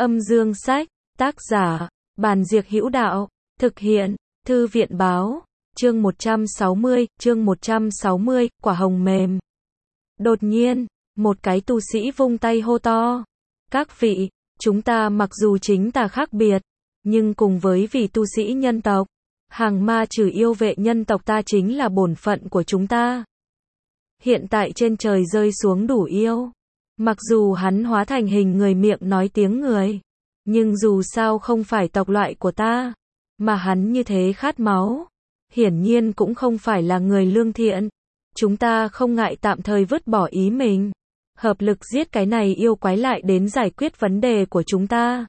Âm dương sách, tác giả, Bàn Diệc Hữu Đạo, thực hiện, Thư viện báo, chương 160, quả hồng mềm. Đột nhiên, một cái tu sĩ vung tay hô to. Các vị, chúng ta mặc dù chính tà khác biệt, nhưng cùng với vị tu sĩ nhân tộc, hàng ma trừ yêu vệ nhân tộc ta chính là bổn phận của chúng ta. Hiện tại trên trời rơi xuống đủ yêu. Mặc dù hắn hóa thành hình người miệng nói tiếng người, nhưng dù sao không phải tộc loại của ta, mà hắn như thế khát máu, hiển nhiên cũng không phải là người lương thiện. Chúng ta không ngại tạm thời vứt bỏ ý mình, hợp lực giết cái này yêu quái lại đến giải quyết vấn đề của chúng ta.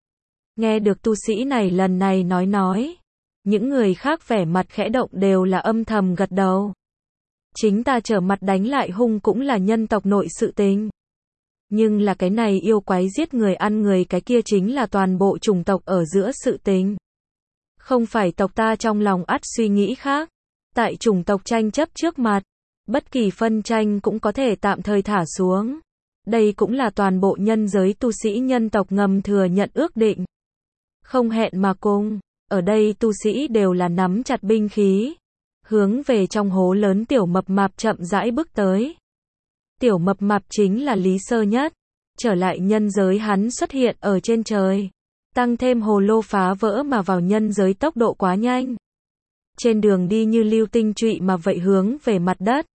Nghe được tu sĩ này lần này nói, những người khác vẻ mặt khẽ động đều là âm thầm gật đầu. Chính ta trở mặt đánh lại hung cũng là nhân tộc nội sự tình. Nhưng là cái này yêu quái giết người ăn người cái kia chính là toàn bộ chủng tộc ở giữa sự tình. Không phải tộc ta trong lòng ắt suy nghĩ khác. Tại chủng tộc tranh chấp trước mặt, bất kỳ phân tranh cũng có thể tạm thời thả xuống. Đây cũng là toàn bộ nhân giới tu sĩ nhân tộc ngầm thừa nhận ước định. Không hẹn mà cùng, ở đây tu sĩ đều là nắm chặt binh khí, hướng về trong hố lớn tiểu mập mạp chậm rãi bước tới. Tiểu mập mạp chính là Lý Sơ Nhất. Trở lại nhân giới hắn xuất hiện ở trên trời. Tăng thêm hồ lô phá vỡ mà vào nhân giới tốc độ quá nhanh. Trên đường đi như lưu tinh trụy mà vậy hướng về mặt đất.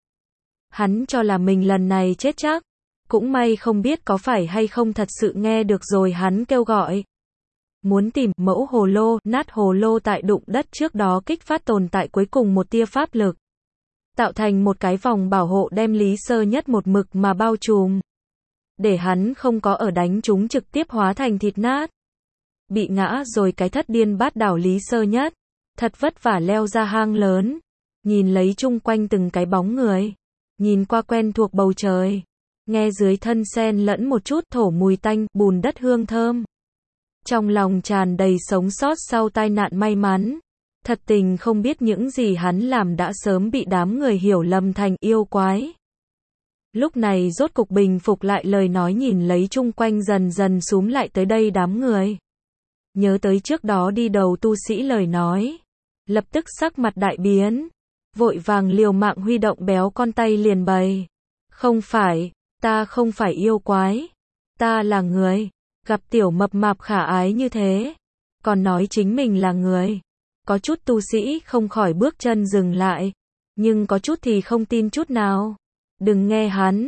Hắn cho là mình lần này chết chắc. Cũng may không biết có phải hay không thật sự nghe được rồi hắn kêu gọi. Muốn tìm mẫu hồ lô, nát hồ lô tại đụng đất trước đó kích phát tồn tại cuối cùng một tia pháp lực. Tạo thành một cái vòng bảo hộ đem Lý Sơ Nhất một mực mà bao trùm. Để hắn không có ở đánh chúng trực tiếp hóa thành thịt nát. Bị ngã rồi cái thất điên bát đảo Lý Sơ Nhất. Thật vất vả leo ra hang lớn. Nhìn lấy chung quanh từng cái bóng người. Nhìn qua quen thuộc bầu trời. Nghe dưới thân sen lẫn một chút thổ mùi tanh, bùn đất hương thơm. Trong lòng tràn đầy sống sót sau tai nạn may mắn. Thật tình không biết những gì hắn làm đã sớm bị đám người hiểu lầm thành yêu quái. Lúc này rốt cục bình phục lại lời nói nhìn lấy chung quanh dần dần xúm lại tới đây đám người. Nhớ tới trước đó đi đầu tu sĩ lời nói. Lập tức sắc mặt đại biến. Vội vàng liều mạng huy động béo con tay liền bày. Không phải, ta không phải yêu quái. Ta là người. Gặp tiểu mập mạp khả ái như thế. Còn nói chính mình là người. Có chút tu sĩ không khỏi bước chân dừng lại. Nhưng có chút thì không tin chút nào. Đừng nghe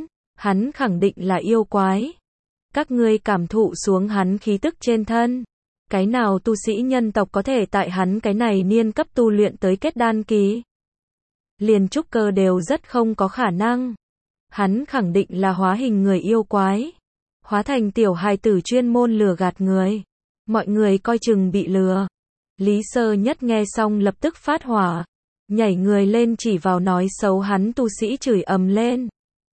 hắn khẳng định là yêu quái. Các ngươi cảm thụ xuống hắn khí tức trên thân. Cái nào tu sĩ nhân tộc có thể tại hắn cái này niên cấp tu luyện tới kết đan kỳ. Liền trúc cơ đều rất không có khả năng. Hắn khẳng định là hóa hình người yêu quái. Hóa thành tiểu hài tử chuyên môn lừa gạt người. Mọi người coi chừng bị lừa. Lý Sơ Nhất nghe xong lập tức phát hỏa. Nhảy người lên chỉ vào nói xấu hắn tu sĩ chửi ầm lên.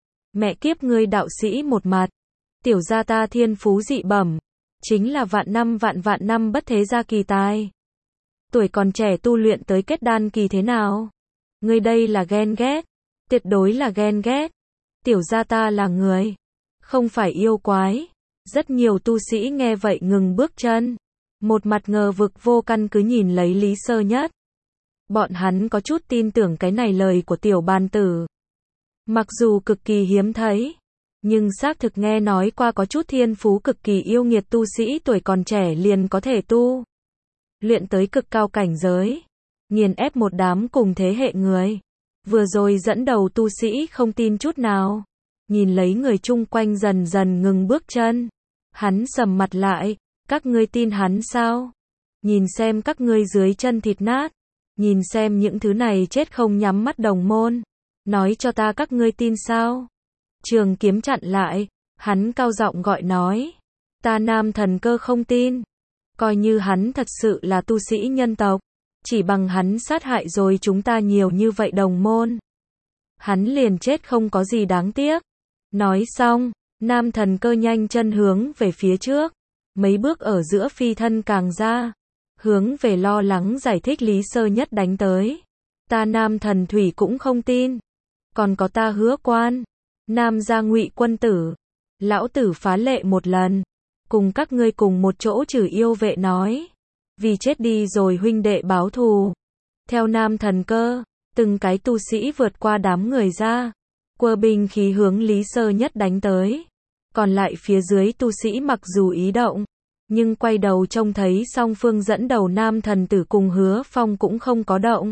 Mẹ kiếp ngươi đạo sĩ một mặt. Tiểu gia ta thiên phú dị bẩm. Chính là vạn năm bất thế gia kỳ tài. Tuổi còn trẻ tu luyện tới kết đan kỳ thế nào? Ngươi đây là ghen ghét. Tuyệt đối là ghen ghét. Tiểu gia ta là người. Không phải yêu quái. Rất nhiều tu sĩ nghe vậy ngừng bước chân. Một mặt ngờ vực vô căn cứ nhìn lấy Lý Sơ Nhất. Bọn hắn có chút tin tưởng cái này lời của tiểu bàn tử. Mặc dù cực kỳ hiếm thấy, nhưng xác thực nghe nói qua có chút thiên phú cực kỳ yêu nghiệt tu sĩ tuổi còn trẻ liền có thể tu luyện tới cực cao cảnh giới, nghiền ép một đám cùng thế hệ người. Vừa rồi dẫn đầu tu sĩ không tin chút nào, nhìn lấy người chung quanh dần dần ngừng bước chân. Hắn sầm mặt lại, các ngươi tin hắn sao? Nhìn xem các ngươi dưới chân thịt nát. Nhìn xem những thứ này chết không nhắm mắt đồng môn. Nói cho ta các ngươi tin sao? Trường kiếm chặn lại. Hắn cao giọng gọi nói. Ta Nam Thần Cơ không tin. Coi như hắn thật sự là tu sĩ nhân tộc. Chỉ bằng hắn sát hại rồi chúng ta nhiều như vậy đồng môn. Hắn liền chết không có gì đáng tiếc. Nói xong, Nam Thần Cơ nhanh chân hướng về phía trước. Mấy bước ở giữa phi thân càng ra. Hướng về lo lắng giải thích Lý Sơ Nhất đánh tới. Ta Nam Thần Thủy cũng không tin. Còn có ta Hứa Quan. Nam gia Ngụy quân tử. Lão tử phá lệ một lần. cùng các ngươi cùng một chỗ trừ yêu vệ nói. Vì chết đi rồi huynh đệ báo thù. Theo Nam Thần Cơ, từng cái tu sĩ vượt qua đám người ra, quơ binh khí hướng Lý Sơ Nhất đánh tới. Còn lại phía dưới tu sĩ mặc dù ý động, nhưng quay đầu trông thấy song phương dẫn đầu Nam Thần Tử cùng Hứa Phong cũng không có động.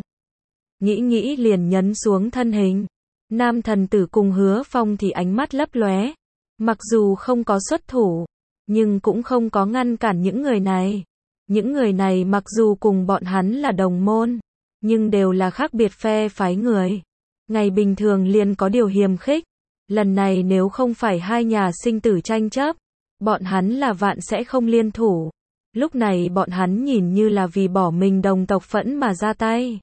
Nghĩ liền nhấn xuống thân hình. Nam Thần Tử cùng Hứa Phong thì ánh mắt lấp lóe, mặc dù không có xuất thủ, nhưng cũng không có ngăn cản những người này. Những người này mặc dù cùng bọn hắn là đồng môn, nhưng đều là khác biệt phe phái người. Ngày bình thường liền có điều hiềm khích. Lần này nếu không phải hai nhà sinh tử tranh chấp, bọn hắn là vạn sẽ không liên thủ. Lúc này bọn hắn nhìn như là vì bỏ mình đồng tộc phẫn mà ra tay.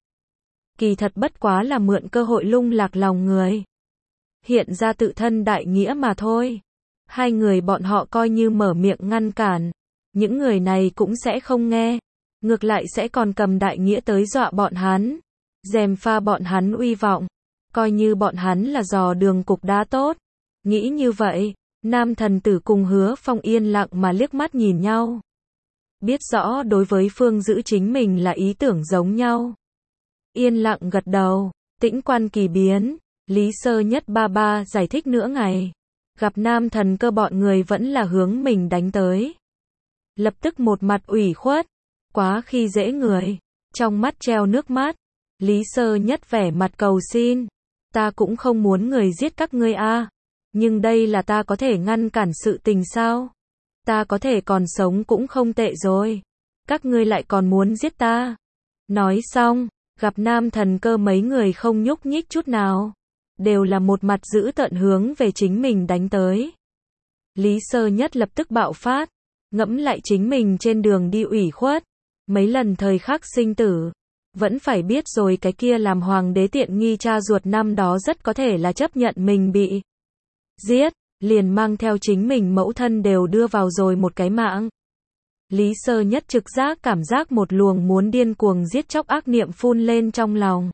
Kỳ thật bất quá là mượn cơ hội lung lạc lòng người. Hiện ra tự thân đại nghĩa mà thôi. Hai người bọn họ coi như mở miệng ngăn cản. Những người này cũng sẽ không nghe. Ngược lại sẽ còn cầm đại nghĩa tới dọa bọn hắn. Gièm pha bọn hắn uy vọng. Coi như bọn hắn là dò đường cục đá tốt. Nghĩ như vậy, Nam Thần Tử cùng Hứa Phong yên lặng mà liếc mắt nhìn nhau. Biết rõ đối với phương giữ chính mình là ý tưởng giống nhau. Yên lặng gật đầu, tĩnh quan kỳ biến. Lý Sơ Nhất ba giải thích nửa ngày. Gặp Nam Thần Cơ bọn người vẫn là hướng mình đánh tới. Lập tức một mặt ủy khuất. Quá khi dễ người. Trong mắt treo nước mắt. Lý Sơ Nhất vẻ mặt cầu xin. Ta cũng không muốn người giết các ngươi a, nhưng đây là ta có thể ngăn cản sự tình sao? Ta có thể còn sống cũng không tệ rồi. Các ngươi lại còn muốn giết ta. Nói xong, gặp Nam Thần Cơ mấy người không nhúc nhích chút nào. Đều là một mặt dữ tợn hướng về chính mình đánh tới. Lý Sơ Nhất lập tức bạo phát. Ngẫm lại chính mình trên đường đi ủy khuất. Mấy lần thời khắc sinh tử. Vẫn phải biết rồi cái kia làm hoàng đế tiện nghi cha ruột năm đó rất có thể là chấp nhận mình bị giết, liền mang theo chính mình mẫu thân đều đưa vào rồi một cái mạng. Lý Sơ Nhất trực giác cảm giác một luồng muốn điên cuồng giết chóc ác niệm phun lên trong lòng.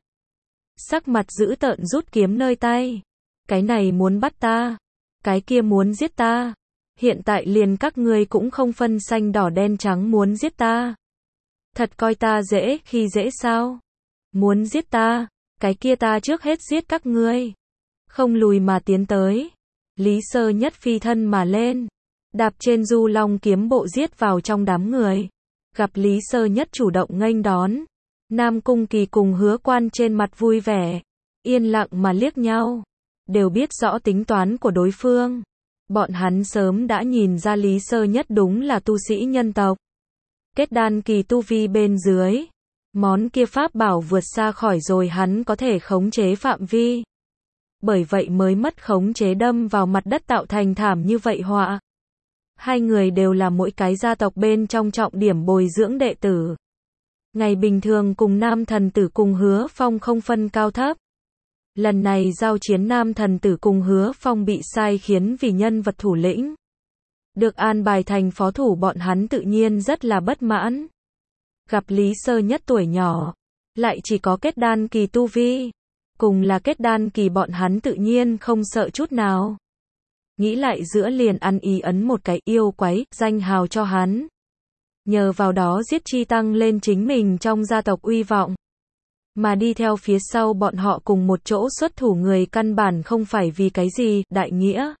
Sắc mặt dữ tợn rút kiếm nơi tay. Cái này muốn bắt ta, cái kia muốn giết ta. Hiện tại liền các ngươi cũng không phân xanh đỏ đen trắng muốn giết ta. Thật coi ta dễ khi dễ sao? Muốn giết ta, cái kia ta trước hết giết các ngươi. Không lùi mà tiến tới. Lý Sơ Nhất phi thân mà lên. Đạp trên du long kiếm bộ giết vào trong đám người. Gặp Lý Sơ Nhất chủ động nghênh đón. Nam Cung Kỳ cùng Hứa Quan trên mặt vui vẻ. Yên lặng mà liếc nhau. Đều biết rõ tính toán của đối phương. Bọn hắn sớm đã nhìn ra Lý Sơ Nhất đúng là tu sĩ nhân tộc. Kết đan kỳ tu vi bên dưới. Món kia pháp bảo vượt xa khỏi rồi hắn có thể khống chế phạm vi. Bởi vậy mới mất khống chế đâm vào mặt đất tạo thành thảm như vậy họa. Hai người đều là mỗi cái gia tộc bên trong trọng điểm bồi dưỡng đệ tử. Ngày bình thường cùng Nam Thần Tử cùng Hứa Phong không phân cao thấp. Lần này giao chiến Nam Thần Tử cùng Hứa Phong bị sai khiến vì nhân vật thủ lĩnh. Được an bài thành phó thủ bọn hắn tự nhiên rất là bất mãn. Gặp Lý Sơ Nhất tuổi nhỏ, lại chỉ có kết đan kỳ tu vi. Cùng là kết đan kỳ bọn hắn tự nhiên không sợ chút nào. Nghĩ lại giữa liền ăn ý ấn một cái yêu quái, danh hào cho hắn. Nhờ vào đó giết chi tăng lên chính mình trong gia tộc uy vọng. Mà đi theo phía sau bọn họ cùng một chỗ xuất thủ người căn bản không phải vì cái gì, đại nghĩa.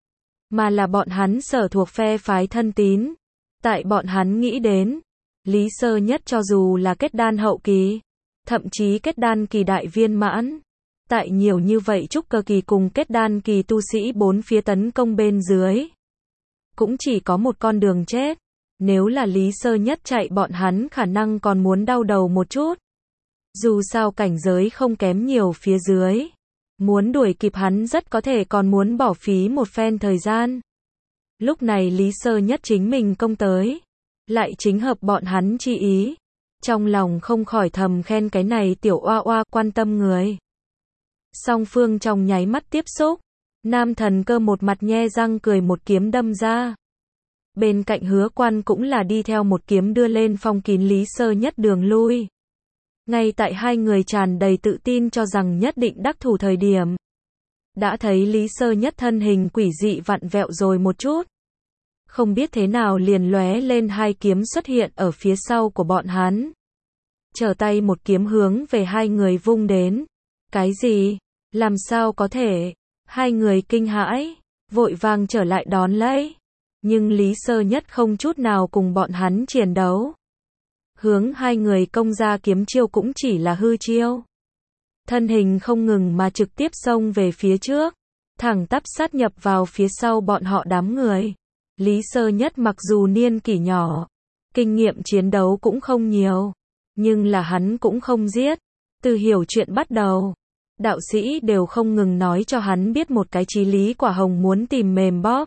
Mà là bọn hắn sở thuộc phe phái thân tín. Tại bọn hắn nghĩ đến, Lý Sơ Nhất cho dù là kết đan hậu kỳ, thậm chí kết đan kỳ đại viên mãn. Tại nhiều như vậy trúc cơ kỳ cùng kết đan kỳ tu sĩ bốn phía tấn công bên dưới. Cũng chỉ có một con đường chết. Nếu là Lý Sơ Nhất chạy bọn hắn khả năng còn muốn đau đầu một chút. Dù sao cảnh giới không kém nhiều phía dưới. Muốn đuổi kịp hắn rất có thể còn muốn bỏ phí một phen thời gian. Lúc này Lý Sơ Nhất chính mình công tới. Lại chính hợp bọn hắn chi ý. Trong lòng không khỏi thầm khen cái này tiểu oa oa quan tâm người. Song phương trong nháy mắt tiếp xúc. Nam Thần Cơ một mặt nhe răng cười một kiếm đâm ra. Bên cạnh Hứa Quan cũng là đi theo một kiếm đưa lên phong kín Lý Sơ Nhất đường lui. Ngay tại hai người tràn đầy tự tin cho rằng nhất định đắc thủ thời điểm. Đã thấy Lý Sơ Nhất thân hình quỷ dị vặn vẹo rồi một chút. không biết thế nào liền lóe lên hai kiếm xuất hiện ở phía sau của bọn hắn. Trở tay một kiếm hướng về hai người vung đến. Cái gì? Làm sao có thể? Hai người kinh hãi, vội vàng trở lại đón lấy. Nhưng Lý Sơ Nhất không chút nào cùng bọn hắn chiến đấu. Hướng hai người công ra kiếm chiêu cũng chỉ là hư chiêu. Thân hình không ngừng mà trực tiếp xông về phía trước, thẳng tắp sát nhập vào phía sau bọn họ đám người. Lý Sơ Nhất mặc dù niên kỷ nhỏ, kinh nghiệm chiến đấu cũng không nhiều, nhưng là hắn cũng không giết. Từ hiểu chuyện bắt đầu, đạo sĩ đều không ngừng nói cho hắn biết một cái chí lý quả hồng muốn tìm mềm bóp.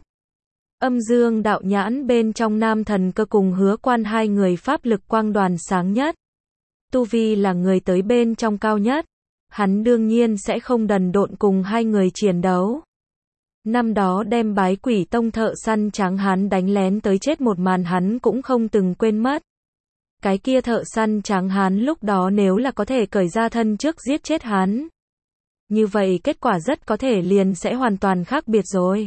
Âm Dương đạo nhãn bên trong Nam Thần Cơ cùng Hứa Quan hai người pháp lực quang đoàn sáng nhất. Tu vi là người tới bên trong cao nhất. Hắn đương nhiên sẽ không đần độn cùng hai người chiến đấu. Năm đó đem Bái Quỷ Tông thợ săn trắng hắn đánh lén tới chết một màn hắn cũng không từng quên mất. Cái kia thợ săn trắng hắn lúc đó nếu là có thể cởi ra thân trước giết chết hắn, như vậy kết quả rất có thể liền sẽ hoàn toàn khác biệt rồi.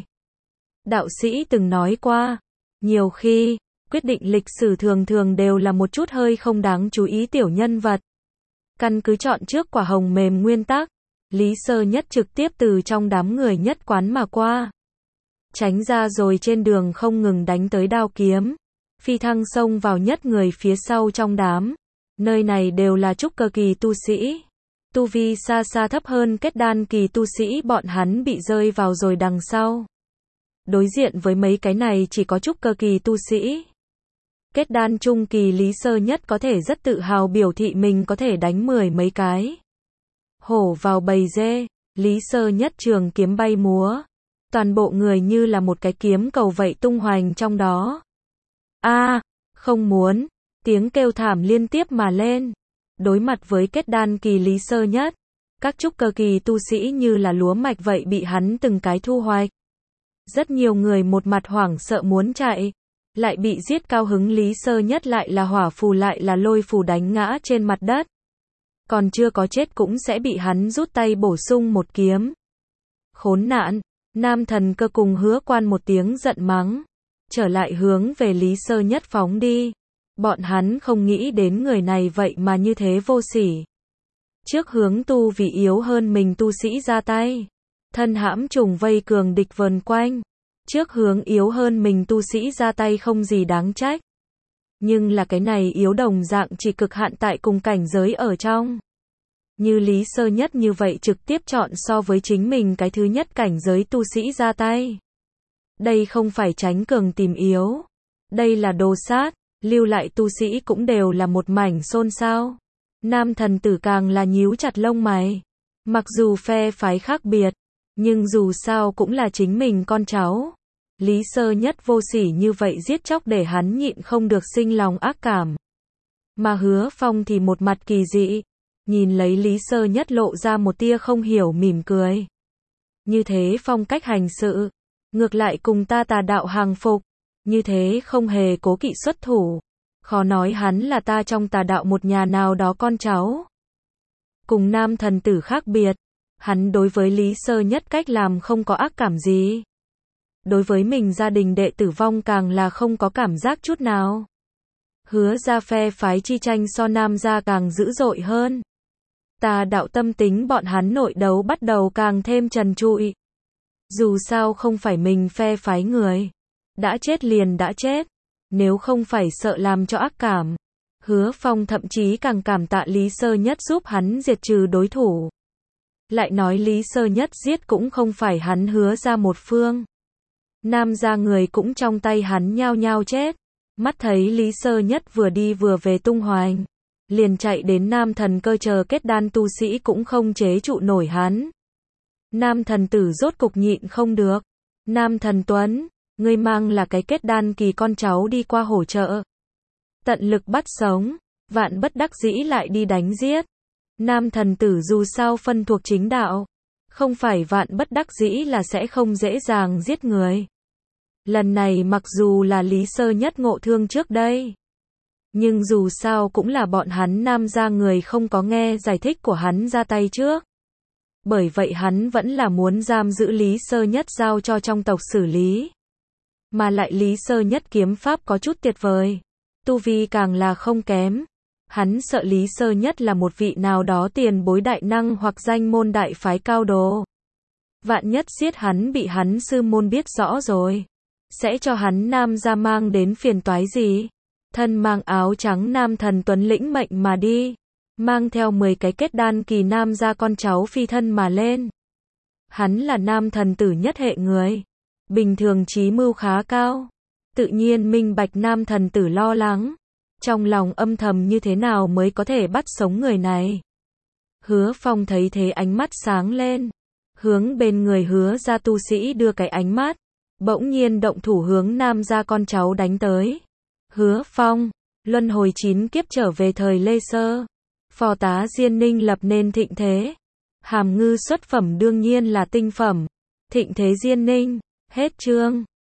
Đạo sĩ từng nói qua, nhiều khi, quyết định lịch sử thường thường đều là một chút hơi không đáng chú ý tiểu nhân vật. Căn cứ chọn trước quả hồng mềm nguyên tắc, Lý Sơ Nhất trực tiếp từ trong đám người nhất quán mà qua. Tránh ra rồi trên đường không ngừng đánh tới đao kiếm. Phi thăng xông vào nhất người phía sau trong đám. Nơi này đều là trúc cơ kỳ tu sĩ. Tu vi xa xa thấp hơn kết đan kỳ tu sĩ bọn hắn bị rơi vào rồi đằng sau. Đối diện với mấy cái này chỉ có trúc cơ kỳ tu sĩ. Kết đan trung kỳ Lý Sơ Nhất có thể rất tự hào biểu thị mình có thể đánh 10 mấy cái. Hổ vào bầy dê, Lý Sơ Nhất trường kiếm bay múa. Toàn bộ người như là một cái kiếm cầu vậy tung hoành trong đó. Không muốn, tiếng kêu thảm liên tiếp mà lên. Đối mặt với kết đan kỳ Lý Sơ Nhất, các trúc cơ kỳ tu sĩ như là lúa mạch vậy bị hắn từng cái thu hoạch. Rất nhiều người một mặt hoảng sợ muốn chạy, lại bị giết cao hứng. Lý Sơ Nhất lại là hỏa phù lại là lôi phù đánh ngã trên mặt đất. Còn chưa có chết cũng sẽ bị hắn rút tay bổ sung một kiếm. Khốn nạn, Nam Thần Cơ cùng Hứa Quan một tiếng giận mắng, trở lại hướng về Lý Sơ Nhất phóng đi. Bọn hắn không nghĩ đến người này vậy mà như thế vô sỉ. Trước hướng tu vì yếu hơn mình tu sĩ ra tay. Thân hãm trùng vây cường địch vờn quanh. Trước hướng yếu hơn mình tu sĩ ra tay không gì đáng trách. Nhưng là cái này yếu đồng dạng chỉ cực hạn tại cùng cảnh giới ở trong. Như Lý Sơ Nhất như vậy trực tiếp chọn so với chính mình cái thứ nhất cảnh giới tu sĩ ra tay. Đây không phải tránh cường tìm yếu. Đây là đồ sát, lưu lại tu sĩ cũng đều là một mảnh xôn xao. Nam thần tử càng là nhíu chặt lông mày. Mặc dù phe phái khác biệt, nhưng dù sao cũng là chính mình con cháu. Lý Sơ Nhất vô sỉ như vậy giết chóc để hắn nhịn không được sinh lòng ác cảm. Mà Hứa Phong thì một mặt kỳ dị, nhìn lấy Lý Sơ Nhất lộ ra một tia không hiểu mỉm cười. Như thế phong cách hành sự, ngược lại cùng ta tà đạo hàng phục, như thế không hề cố kỵ xuất thủ. Khó nói hắn là ta trong tà đạo một nhà nào đó con cháu. Cùng nam thần tử khác biệt, hắn đối với Lý Sơ Nhất cách làm không có ác cảm gì. Đối với mình gia đình đệ tử vong càng là không có cảm giác chút nào. Hứa ra phe phái chi tranh so nam gia càng dữ dội hơn. Tà đạo tâm tính bọn hắn nội đấu bắt đầu càng thêm trần trụi. Dù sao không phải mình phe phái người. Đã chết liền đã chết. Nếu không phải sợ làm cho ác cảm. Hứa Phong thậm chí càng cảm tạ Lý Sơ Nhất giúp hắn diệt trừ đối thủ. Lại nói Lý Sơ Nhất giết cũng không phải hắn hứa ra một phương. Nam gia người cũng trong tay hắn nhao nhao chết. Mắt thấy Lý Sơ Nhất vừa đi vừa về tung hoành. Liền chạy đến Nam Thần Cơ chờ kết đan tu sĩ cũng không chế trụ nổi hắn. Nam thần tử rốt cục nhịn không được. Nam thần Tuấn, ngươi mang là cái kết đan kỳ con cháu đi qua hỗ trợ. Tận lực bắt sống, vạn bất đắc dĩ lại đi đánh giết. Nam thần tử dù sao phân thuộc chính đạo. Không phải vạn bất đắc dĩ là sẽ không dễ dàng giết người. Lần này mặc dù là Lý Sơ Nhất ngộ thương trước đây. Nhưng dù sao cũng là bọn hắn nam gia người không có nghe giải thích của hắn ra tay trước. Bởi vậy hắn vẫn là muốn giam giữ Lý Sơ Nhất giao cho trong tộc xử lý. Mà lại Lý Sơ Nhất kiếm pháp có chút tuyệt vời. Tu vi càng là không kém. Hắn sợ Lý Sơ Nhất là một vị nào đó tiền bối đại năng hoặc danh môn đại phái cao đồ. Vạn nhất giết hắn bị hắn sư môn biết rõ rồi. Sẽ cho hắn nam gia mang đến phiền toái gì? Thân mang áo trắng nam thần tuấn lĩnh mệnh mà đi. Mang theo 10 cái kết đan kỳ nam gia con cháu phi thân mà lên. Hắn là nam thần tử nhất hệ người. Bình thường trí mưu khá cao. Tự nhiên minh bạch nam thần tử lo lắng. Trong lòng âm thầm như thế nào mới có thể bắt sống người này. Hứa Phong thấy thế ánh mắt sáng lên. Hướng bên người Hứa gia tu sĩ đưa cái ánh mắt. Bỗng nhiên động thủ hướng nam gia con cháu đánh tới. Hứa Phong, luân hồi 9 kiếp trở về thời Lê Sơ. Phò tá Diên Ninh lập nên thịnh thế. Hàm ngư xuất phẩm đương nhiên là tinh phẩm. Thịnh thế Diên Ninh, hết chương.